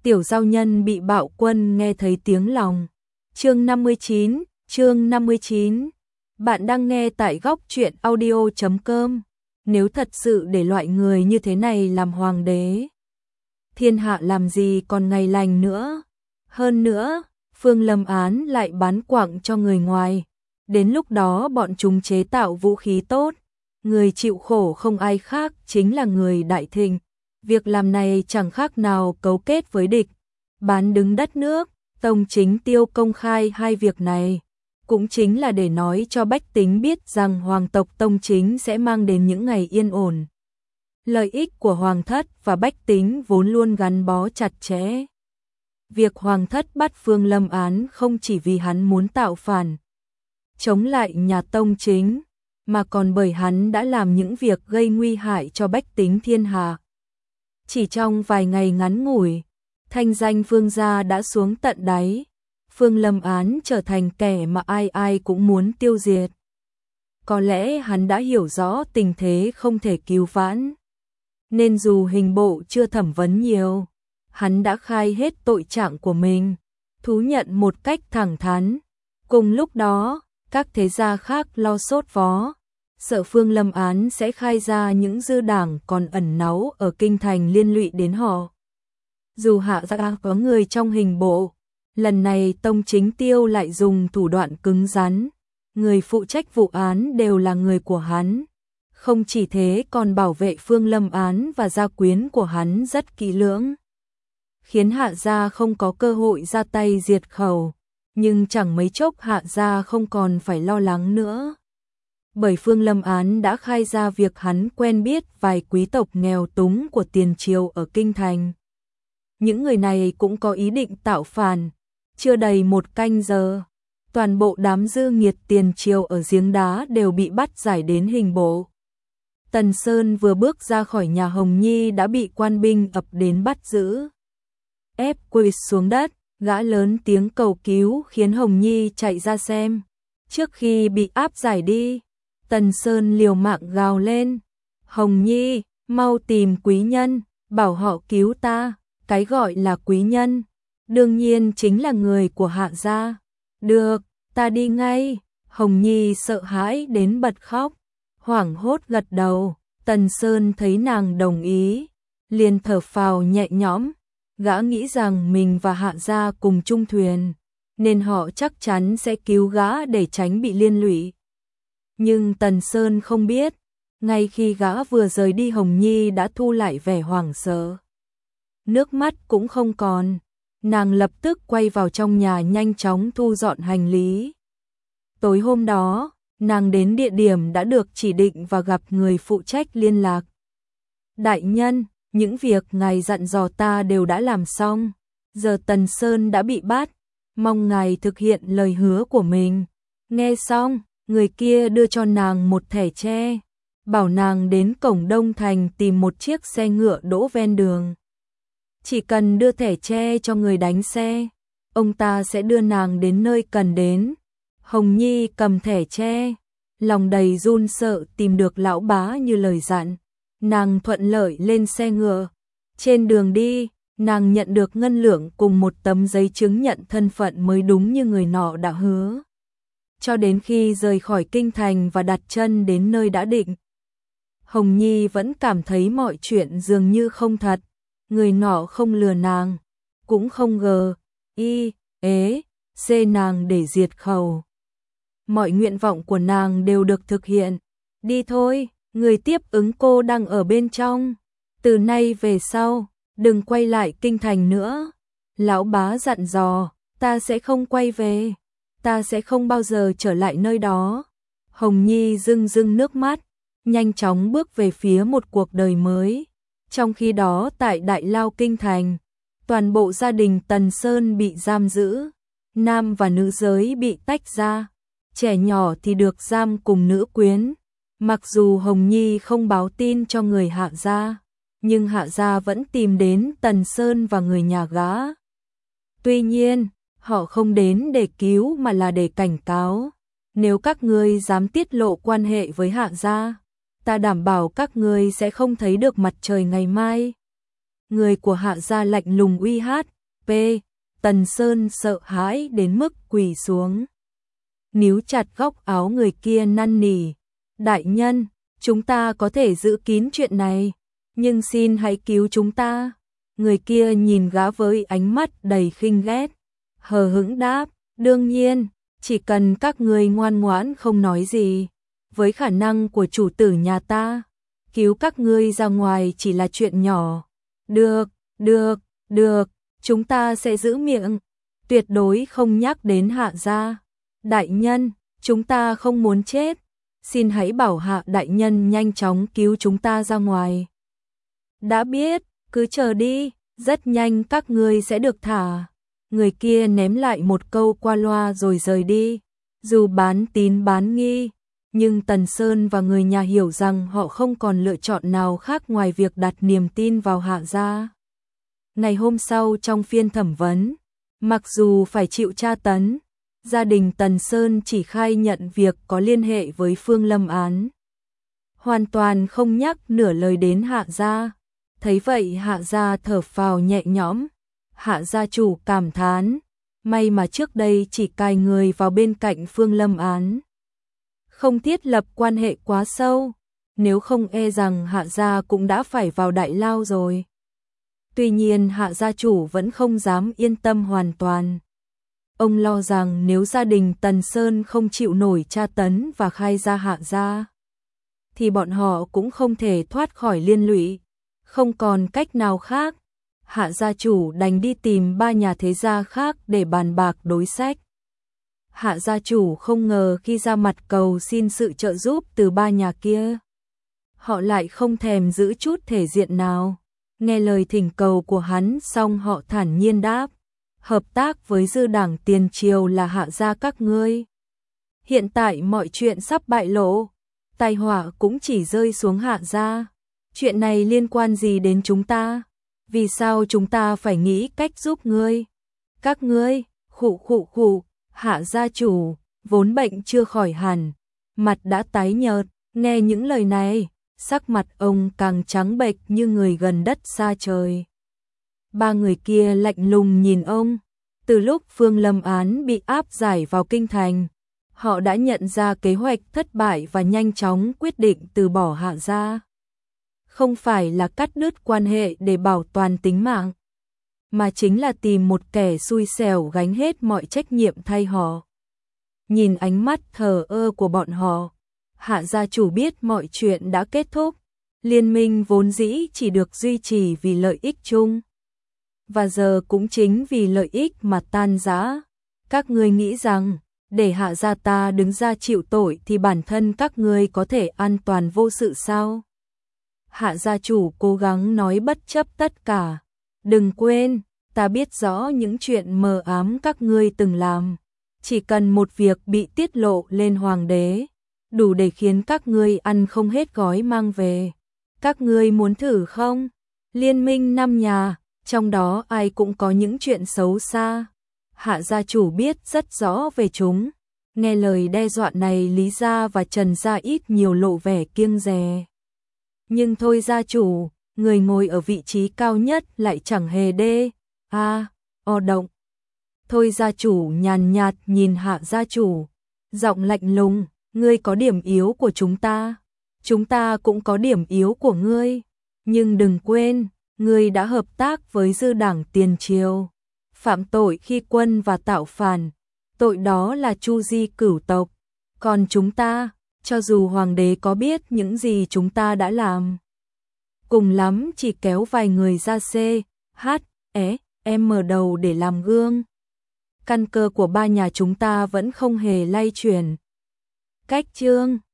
Tiểu giao nhân bị bạo quân nghe thấy tiếng lòng. Chương 59. Bạn đang nghe tại góc truyện audio.com. Nếu thật sự để loại người như thế này làm hoàng đế, thiên hạ làm gì còn ngày lành nữa. Hơn nữa, Phương Lâm Án lại bán quặng cho người ngoài. Đến lúc đó bọn chúng chế tạo vũ khí tốt, người chịu khổ không ai khác chính là người Đại Thịnh. Việc làm này chẳng khác nào cấu kết với địch, bán đứng đất nước. Tông Chính Tiêu công khai hai việc này, cũng chính là để nói cho bách tính biết rằng hoàng tộc Tông Chính sẽ mang đến những ngày yên ổn. Lợi ích của hoàng thất và bách tính vốn luôn gắn bó chặt chẽ. Việc hoàng thất bắt Phương Lâm Án không chỉ vì hắn muốn tạo phản, chống lại nhà Tông Chính, mà còn bởi hắn đã làm những việc gây nguy hại cho bách tính thiên hạ. Chỉ trong vài ngày ngắn ngủi, thanh danh Phương gia đã xuống tận đáy. Phương Lâm Án trở thành kẻ mà ai ai cũng muốn tiêu diệt. Có lẽ hắn đã hiểu rõ tình thế không thể cứu vãn, nên dù hình bộ chưa thẩm vấn nhiều, hắn đã khai hết tội trạng của mình, thú nhận một cách thẳng thắn. Cùng lúc đó, các thế gia khác lo sốt vó, sợ Phương Lâm Án sẽ khai ra những dư đảng còn ẩn náu ở kinh thành liên lụy đến họ. Dù hạ gia có người trong hình bộ, lần này Tông Chính Tiêu lại dùng thủ đoạn cứng rắn. Người phụ trách vụ án đều là người của hắn. Không chỉ thế còn bảo vệ Phương Lâm Án và gia quyến của hắn rất kỹ lưỡng, khiến hạ gia không có cơ hội ra tay diệt khẩu. Nhưng chẳng mấy chốc hạ gia không còn phải lo lắng nữa, bởi Phương Lâm Án đã khai ra việc hắn quen biết vài quý tộc nghèo túng của tiền triều ở kinh thành. Những người này cũng có ý định tạo phản. Chưa đầy một canh giờ, toàn bộ đám dư nghiệt tiền triều ở giếng đá đều bị bắt giải đến hình bộ. Tần Sơn vừa bước ra khỏi nhà Hồng Nhi đã bị quan binh ập đến bắt giữ, ép quỳ xuống đất. Gã lớn tiếng cầu cứu khiến Hồng Nhi chạy ra xem. Trước khi bị áp giải đi, Tần Sơn liều mạng gào lên: Hồng Nhi, mau tìm quý nhân, bảo họ cứu ta. Cái gọi là quý nhân, đương nhiên chính là người của hạ gia. Được, ta đi ngay. Hồng Nhi sợ hãi đến bật khóc, hoảng hốt gật đầu. Tần Sơn thấy nàng đồng ý, liền thở phào nhẹ nhõm. Gã nghĩ rằng mình và hạ gia cùng chung thuyền, nên họ chắc chắn sẽ cứu gã để tránh bị liên lụy. Nhưng Tần Sơn không biết, ngay khi gã vừa rời đi Hồng Nhi đã thu lại vẻ hoảng sợ. Nước mắt cũng không còn, nàng lập tức quay vào trong nhà nhanh chóng thu dọn hành lý. Tối hôm đó, nàng đến địa điểm đã được chỉ định và gặp người phụ trách liên lạc. Đại nhân, những việc ngài dặn dò ta đều đã làm xong, giờ Tần Sơn đã bị bắt, mong ngài thực hiện lời hứa của mình. Nghe xong, người kia đưa cho nàng một thẻ tre, bảo nàng đến cổng Đông Thành tìm một chiếc xe ngựa đỗ ven đường. Chỉ cần đưa thẻ tre cho người đánh xe, ông ta sẽ đưa nàng đến nơi cần đến. Hồng Nhi cầm thẻ tre, lòng đầy run sợ tìm được lão bá như lời dặn. Nàng thuận lợi lên xe ngựa. Trên đường đi, nàng nhận được ngân lượng cùng một tấm giấy chứng nhận thân phận mới đúng như người nọ đã hứa. Cho đến khi rời khỏi kinh thành và đặt chân đến nơi đã định, Hồng Nhi vẫn cảm thấy mọi chuyện dường như không thật. Người nọ không lừa nàng, cũng không xê nàng để diệt khẩu. Mọi nguyện vọng của nàng đều được thực hiện. Đi thôi, người tiếp ứng cô đang ở bên trong. Từ nay về sau, đừng quay lại kinh thành nữa. Lão bá dặn dò, ta sẽ không quay về. Ta sẽ không bao giờ trở lại nơi đó. Hồng Nhi rưng rưng nước mắt, nhanh chóng bước về phía một cuộc đời mới. Trong khi đó tại Đại Lao kinh thành, toàn bộ gia đình Tần Sơn bị giam giữ. Nam và nữ giới bị tách ra. Trẻ nhỏ thì được giam cùng nữ quyến. Mặc dù Hồng Nhi không báo tin cho người hạ gia, nhưng hạ gia vẫn tìm đến Tần Sơn và người nhà gã. Tuy nhiên, họ không đến để cứu mà là để cảnh cáo. Nếu các ngươi dám tiết lộ quan hệ với hạ gia, ta đảm bảo các ngươi sẽ không thấy được mặt trời ngày mai. người của Hạ gia lạnh lùng uy hát. P. Tần Sơn sợ hãi đến mức quỳ xuống, níu chặt góc áo người kia năn nỉ. Đại nhân, chúng ta có thể giữ kín chuyện này, nhưng xin hãy cứu chúng ta. Người kia nhìn gã với ánh mắt đầy khinh ghét, hờ hững đáp, đương nhiên, chỉ cần các ngươi ngoan ngoãn không nói gì, với khả năng của chủ tử nhà ta, cứu các ngươi ra ngoài chỉ là chuyện nhỏ. Được, được, được, chúng ta sẽ giữ miệng, tuyệt đối không nhắc đến Hạ gia. Đại nhân, chúng ta không muốn chết, xin hãy bảo Hạ đại nhân nhanh chóng cứu chúng ta ra ngoài. Đã biết, cứ chờ đi, rất nhanh các ngươi sẽ được thả. Người kia ném lại một câu qua loa rồi rời đi. Dù bán tín bán nghi, nhưng Tần Sơn và người nhà hiểu rằng họ không còn lựa chọn nào khác ngoài việc đặt niềm tin vào Hạ gia. Ngày hôm sau trong phiên thẩm vấn, mặc dù phải chịu tra tấn, gia đình Tần Sơn chỉ khai nhận việc có liên hệ với Phương Lâm án, hoàn toàn không nhắc nửa lời đến Hạ gia. Thấy vậy Hạ gia thở phào nhẹ nhõm. Hạ gia chủ cảm thán, may mà trước đây chỉ cài người vào bên cạnh Phương Lâm án, không thiết lập quan hệ quá sâu, nếu không e rằng Hạ gia cũng đã phải vào đại lao rồi. Tuy nhiên Hạ gia chủ vẫn không dám yên tâm hoàn toàn. Ông lo rằng nếu gia đình Tần Sơn không chịu nổi tra tấn và khai ra Hạ gia, thì bọn họ cũng không thể thoát khỏi liên lụy. Không còn cách nào khác, Hạ gia chủ đành đi tìm ba nhà thế gia khác để bàn bạc đối sách. Hạ gia chủ không ngờ khi ra mặt cầu xin sự trợ giúp từ ba nhà kia, họ lại không thèm giữ chút thể diện nào. Nghe lời thỉnh cầu của hắn xong họ thản nhiên đáp, hợp tác với dư đảng tiền triều là Hạ gia các ngươi. Hiện tại mọi chuyện sắp bại lộ, tai họa cũng chỉ rơi xuống Hạ gia. Chuyện này liên quan gì đến chúng ta? Vì sao chúng ta phải nghĩ cách giúp ngươi? Các ngươi, khụ, Hạ gia chủ, vốn bệnh chưa khỏi hẳn, mặt đã tái nhợt, nghe những lời này, sắc mặt ông càng trắng bệch như người gần đất xa trời. Ba người kia lạnh lùng nhìn ông, từ lúc Phương Lâm án bị áp giải vào kinh thành, họ đã nhận ra kế hoạch thất bại và nhanh chóng quyết định từ bỏ Hạ gia. Không phải là cắt đứt quan hệ để bảo toàn tính mạng, mà chính là tìm một kẻ xui xẻo gánh hết mọi trách nhiệm thay họ. Nhìn ánh mắt thờ ơ của bọn họ, Hạ gia chủ biết mọi chuyện đã kết thúc. Liên minh vốn dĩ chỉ được duy trì vì lợi ích chung, và giờ cũng chính vì lợi ích mà tan rã. Các ngươi nghĩ rằng để Hạ gia ta đứng ra chịu tội thì bản thân các ngươi có thể an toàn vô sự sao? Hạ gia chủ cố gắng nói bất chấp tất cả. Đừng quên, ta biết rõ những chuyện mờ ám các ngươi từng làm. Chỉ cần một việc bị tiết lộ lên hoàng đế, đủ để khiến các ngươi ăn không hết gói mang về. Các ngươi muốn thử không? Liên minh 5 nhà, trong đó ai cũng có những chuyện xấu xa. Hạ gia chủ biết rất rõ về chúng. Nghe lời đe dọa này Lý gia và Trần gia ít nhiều lộ vẻ kiêng dè. Nhưng thôi gia chủ, người ngồi ở vị trí cao nhất lại chẳng hề động. Thôi gia chủ nhàn nhạt nhìn Hạ gia chủ, giọng lạnh lùng, ngươi có điểm yếu của chúng ta cũng có điểm yếu của ngươi, nhưng đừng quên, ngươi đã hợp tác với dư đảng tiền triều, phạm tội khi quân và tạo phản, tội đó là tru di cửu tộc, còn chúng ta, cho dù hoàng đế có biết những gì chúng ta đã làm, cùng lắm chỉ kéo vài người ra mở đầu để làm gương. Căn cơ của ba nhà chúng ta vẫn không hề lay chuyển. Cách chương